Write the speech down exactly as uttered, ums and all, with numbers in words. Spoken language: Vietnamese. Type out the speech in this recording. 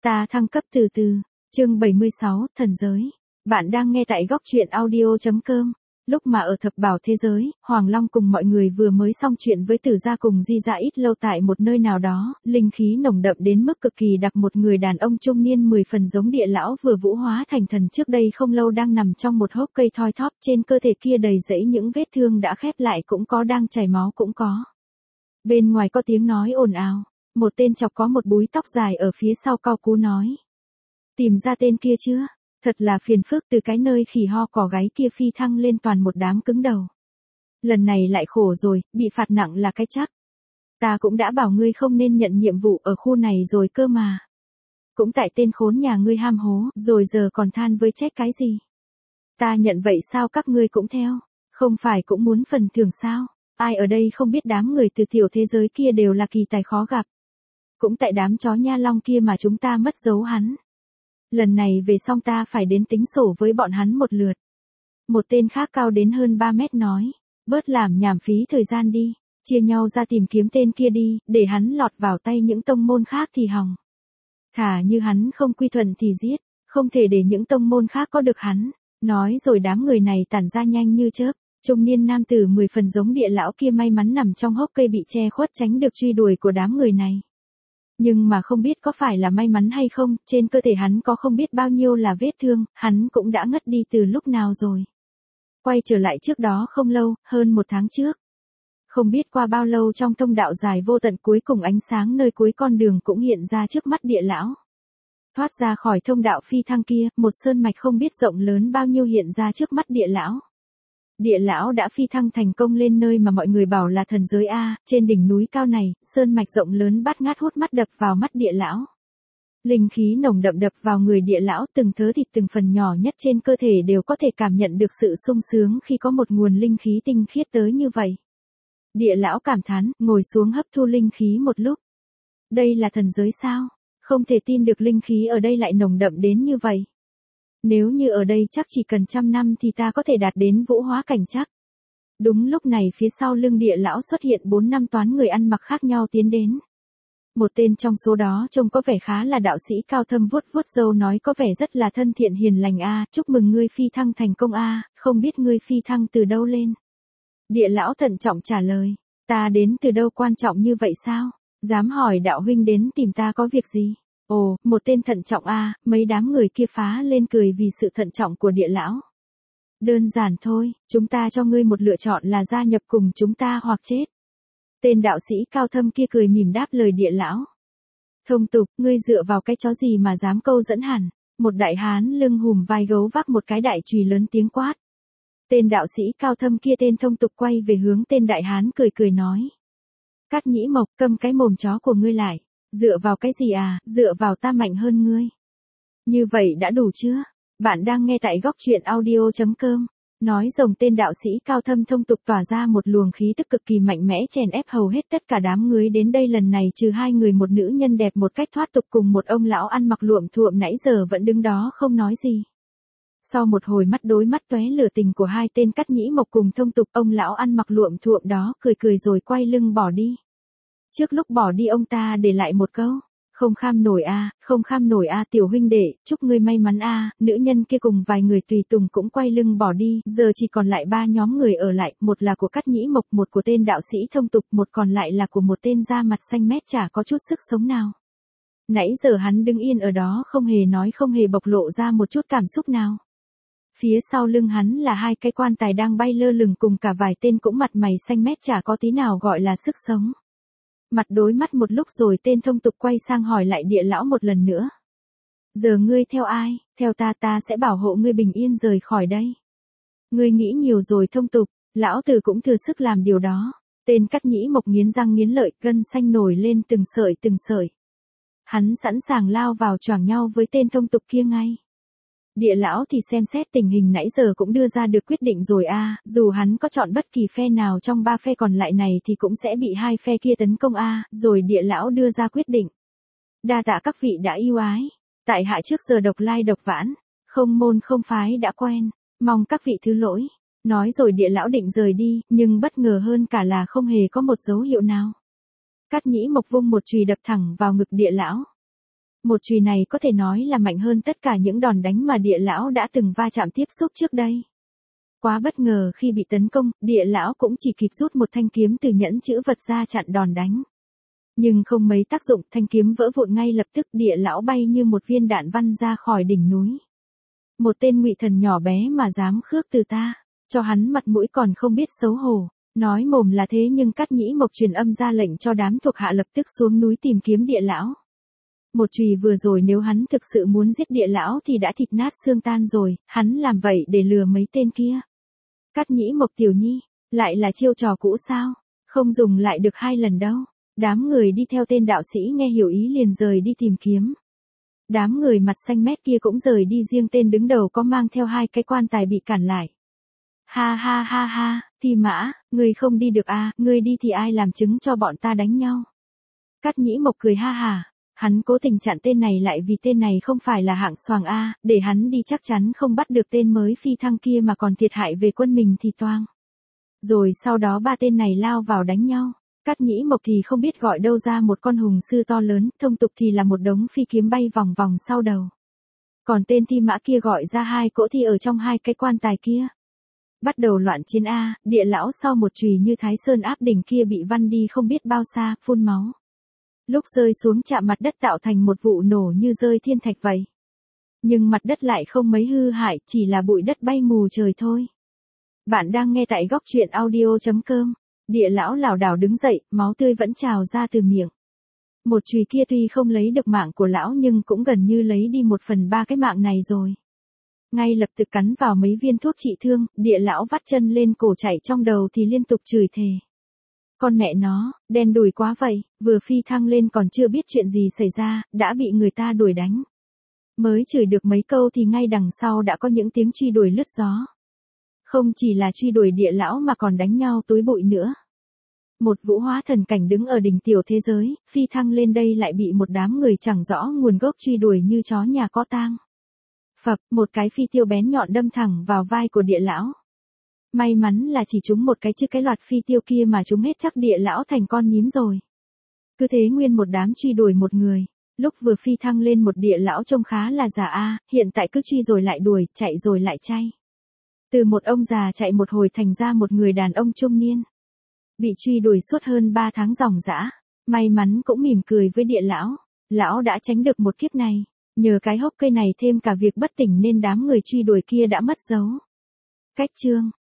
Ta thăng cấp từ từ, chương bảy mươi sáu, thần giới. Bạn đang nghe tại góc truyện audio chấm com. Lúc mà ở thập bảo thế giới, Hoàng Long cùng mọi người vừa mới xong chuyện với Tử Gia cùng Di Gia ít lâu tại một nơi nào đó, linh khí nồng đậm đến mức cực kỳ đặc, một người đàn ông trung niên mười phần giống địa lão vừa vũ hóa thành thần trước đây không lâu đang nằm trong một hốc cây thoi thóp, trên cơ thể kia đầy rẫy những vết thương đã khép lại cũng có, đang chảy máu cũng có. Bên ngoài có tiếng nói ồn ào, một tên chọc có một búi tóc dài ở phía sau cau cú nói. Tìm ra tên kia chưa? Thật là phiền phức, từ cái nơi khỉ ho cỏ gáy kia phi thăng lên toàn một đám cứng đầu. Lần này lại khổ rồi, bị phạt nặng là cái chắc. Ta cũng đã bảo ngươi không nên nhận nhiệm vụ ở khu này rồi cơ mà. Cũng tại tên khốn nhà ngươi ham hố, rồi giờ còn than với trách cái gì. Ta nhận vậy sao các ngươi cũng theo, không phải cũng muốn phần thưởng sao? Ai ở đây không biết đám người từ tiểu thế giới kia đều là kỳ tài khó gặp. Cũng tại đám chó nha long kia mà chúng ta mất dấu hắn. Lần này về xong ta phải đến tính sổ với bọn hắn một lượt. Một tên khác cao đến hơn ba mét nói, bớt làm nhảm phí thời gian đi, chia nhau ra tìm kiếm tên kia đi, để hắn lọt vào tay những tông môn khác thì hỏng. Thả như hắn không quy thuận thì giết, không thể để những tông môn khác có được hắn. Nói rồi đám người này tản ra nhanh như chớp. Trung niên nam tử mười phần giống địa lão kia may mắn nằm trong hốc cây bị che khuất tránh được truy đuổi của đám người này. Nhưng mà không biết có phải là may mắn hay không, trên cơ thể hắn có không biết bao nhiêu là vết thương, hắn cũng đã ngất đi từ lúc nào rồi. Quay trở lại trước đó không lâu, hơn một tháng trước. Không biết qua bao lâu trong thông đạo dài vô tận, cuối cùng ánh sáng nơi cuối con đường cũng hiện ra trước mắt địa lão. Thoát ra khỏi thông đạo phi thăng kia, một sơn mạch không biết rộng lớn bao nhiêu hiện ra trước mắt địa lão. Địa lão đã phi thăng thành công lên nơi mà mọi người bảo là thần giới A, trên đỉnh núi cao này, sơn mạch rộng lớn bát ngát hút mắt đập vào mắt địa lão. Linh khí nồng đậm đập vào người địa lão, từng thớ thịt từng phần nhỏ nhất trên cơ thể đều có thể cảm nhận được sự sung sướng khi có một nguồn linh khí tinh khiết tới như vậy. Địa lão cảm thán, ngồi xuống hấp thu linh khí một lúc. Đây là thần giới sao? Không thể tin được linh khí ở đây lại nồng đậm đến như vậy. Nếu như ở đây chắc chỉ cần trăm năm thì ta có thể đạt đến vũ hóa cảnh chắc. Đúng lúc này phía sau lưng địa lão xuất hiện bốn năm toán người ăn mặc khác nhau tiến đến. Một tên trong số đó trông có vẻ khá là đạo sĩ cao thâm, vuốt vuốt râu nói có vẻ rất là thân thiện hiền lành a, chúc mừng ngươi phi thăng thành công a, không biết ngươi phi thăng từ đâu lên. Địa lão thận trọng trả lời, ta đến từ đâu quan trọng như vậy sao, dám hỏi đạo huynh đến tìm ta có việc gì. Ồ, một tên thận trọng a, à, mấy đám người kia phá lên cười vì sự thận trọng của địa lão. Đơn giản thôi, chúng ta cho ngươi một lựa chọn là gia nhập cùng chúng ta hoặc chết. Tên đạo sĩ cao thâm kia cười mỉm đáp lời địa lão. Thông tục, ngươi dựa vào cái chó gì mà dám câu dẫn hẳn. Một đại hán lưng hùm vai gấu vác một cái đại chùy lớn tiếng quát. Tên đạo sĩ cao thâm kia tên thông tục quay về hướng tên đại hán cười cười nói. Cát Nhĩ Mộc, câm cái mồm chó của ngươi lại. Dựa vào cái gì à, dựa vào ta mạnh hơn ngươi. Như vậy đã đủ chưa? Bạn đang nghe tại góc truyện audio chấm com. Nói rồng tên đạo sĩ cao thâm thông tục tỏa ra một luồng khí tức cực kỳ mạnh mẽ chèn ép hầu hết tất cả đám người đến đây lần này, trừ hai người một nữ nhân đẹp một cách thoát tục cùng một ông lão ăn mặc luộm thuộm nãy giờ vẫn đứng đó không nói gì. Sau một hồi mắt đối mắt tóe lửa tình của hai tên Cát Nhĩ Mộc cùng thông tục, ông lão ăn mặc luộm thuộm đó cười cười rồi quay lưng bỏ đi. Trước lúc bỏ đi ông ta để lại một câu, không kham nổi a, à, không kham nổi a à, tiểu huynh đệ, chúc ngươi may mắn a. À. Nữ nhân kia cùng vài người tùy tùng cũng quay lưng bỏ đi, giờ chỉ còn lại ba nhóm người ở lại, một là của Cát Nhĩ Mộc, một của tên đạo sĩ thông tục, một còn lại là của một tên da mặt xanh mét chả có chút sức sống nào. Nãy giờ hắn đứng yên ở đó không hề nói, không hề bộc lộ ra một chút cảm xúc nào. Phía sau lưng hắn là hai cái quan tài đang bay lơ lửng cùng cả vài tên cũng mặt mày xanh mét chả có tí nào gọi là sức sống. Mặt đối mắt một lúc rồi tên thông tục quay sang hỏi lại địa lão một lần nữa. Giờ ngươi theo ai? Theo ta, ta sẽ bảo hộ ngươi bình yên rời khỏi đây. Ngươi nghĩ nhiều rồi thông tục, lão tử cũng thừa sức làm điều đó. Tên Cát Nhĩ Mộc nghiến răng nghiến lợi, gân xanh nổi lên từng sợi từng sợi. Hắn sẵn sàng lao vào choảng nhau với tên thông tục kia ngay. Địa lão thì xem xét tình hình nãy giờ cũng đưa ra được quyết định rồi a, à, dù hắn có chọn bất kỳ phe nào trong ba phe còn lại này thì cũng sẽ bị hai phe kia tấn công a, à, rồi địa lão đưa ra quyết định. Đa tạ các vị đã yêu ái, tại hạ trước giờ độc lai độc vãn, không môn không phái đã quen, mong các vị thứ lỗi. Nói rồi địa lão định rời đi, nhưng bất ngờ hơn cả là không hề có một dấu hiệu nào. Cát Nhĩ Mộc vung một chùy đập thẳng vào ngực địa lão. Một chùy này có thể nói là mạnh hơn tất cả những đòn đánh mà địa lão đã từng va chạm tiếp xúc trước đây. Quá bất ngờ khi bị tấn công, địa lão cũng chỉ kịp rút một thanh kiếm từ nhẫn chữ vật ra chặn đòn đánh. Nhưng không mấy tác dụng, thanh kiếm vỡ vụn ngay lập tức, địa lão bay như một viên đạn văng ra khỏi đỉnh núi. Một tên ngụy thần nhỏ bé mà dám khước từ ta, cho hắn mặt mũi còn không biết xấu hổ. Nói mồm là thế nhưng Cát Nhĩ Mộc truyền âm ra lệnh cho đám thuộc hạ lập tức xuống núi tìm kiếm địa lão. Một chùy vừa rồi nếu hắn thực sự muốn giết địa lão thì đã thịt nát xương tan rồi, hắn làm vậy để lừa mấy tên kia. Cát Nhĩ Mộc tiểu nhi, lại là chiêu trò cũ sao, không dùng lại được hai lần đâu. Đám người đi theo tên đạo sĩ nghe hiểu ý liền rời đi tìm kiếm. Đám người mặt xanh mét kia cũng rời đi, riêng tên đứng đầu có mang theo hai cái quan tài bị cản lại. Ha ha ha ha, Thi Mã, ngươi không đi được à, ngươi đi thì ai làm chứng cho bọn ta đánh nhau. Cát Nhĩ Mộc cười ha hả, hắn cố tình chặn tên này lại vì tên này không phải là hạng xoàng a, để hắn đi chắc chắn không bắt được tên mới phi thăng kia mà còn thiệt hại về quân mình thì toang. Rồi sau đó ba tên này lao vào đánh nhau. Cát Nhĩ Mộc thì không biết gọi đâu ra một con hùng sư to lớn, thông tục thì là một đống phi kiếm bay vòng vòng sau đầu. Còn tên Thi Mã kia gọi ra hai cỗ thi ở trong hai cái quan tài kia. Bắt đầu loạn chiến a, địa lão sau một chùy như Thái Sơn áp đỉnh kia bị văng đi không biết bao xa, phun máu. Lúc rơi xuống chạm mặt đất tạo thành một vụ nổ như rơi thiên thạch vậy. Nhưng mặt đất lại không mấy hư hại, chỉ là bụi đất bay mù trời thôi. Bạn đang nghe tại góc truyện audio chấm com. Địa lão lảo đảo đứng dậy, máu tươi vẫn trào ra từ miệng. Một chùy kia tuy không lấy được mạng của lão nhưng cũng gần như lấy đi một phần ba cái mạng này rồi. Ngay lập tức cắn vào mấy viên thuốc trị thương, địa lão vắt chân lên cổ chạy trong đầu thì liên tục chửi thề. Con mẹ nó, đen đủi quá vậy, vừa phi thăng lên còn chưa biết chuyện gì xảy ra, đã bị người ta đuổi đánh. Mới chửi được mấy câu thì ngay đằng sau đã có những tiếng truy đuổi lướt gió. Không chỉ là truy đuổi địa lão mà còn đánh nhau túi bụi nữa. Một vũ hóa thần cảnh đứng ở đỉnh tiểu thế giới, phi thăng lên đây lại bị một đám người chẳng rõ nguồn gốc truy đuổi như chó nhà có tang. Phập, một cái phi tiêu bén nhọn đâm thẳng vào vai của địa lão. May mắn là chỉ trúng một cái chứ cái loạt phi tiêu kia mà trúng hết chắc địa lão thành con nhím rồi. Cứ thế nguyên một đám truy đuổi một người. Lúc vừa phi thăng lên một địa lão trông khá là già a, hiện tại cứ truy rồi lại đuổi, chạy rồi lại chay. Từ một ông già chạy một hồi thành ra một người đàn ông trung niên. Bị truy đuổi suốt hơn ba tháng ròng rã. May mắn cũng mỉm cười với địa lão. Lão đã tránh được một kiếp này. Nhờ cái hốc cây này thêm cả việc bất tỉnh nên đám người truy đuổi kia đã mất dấu. Cách chương.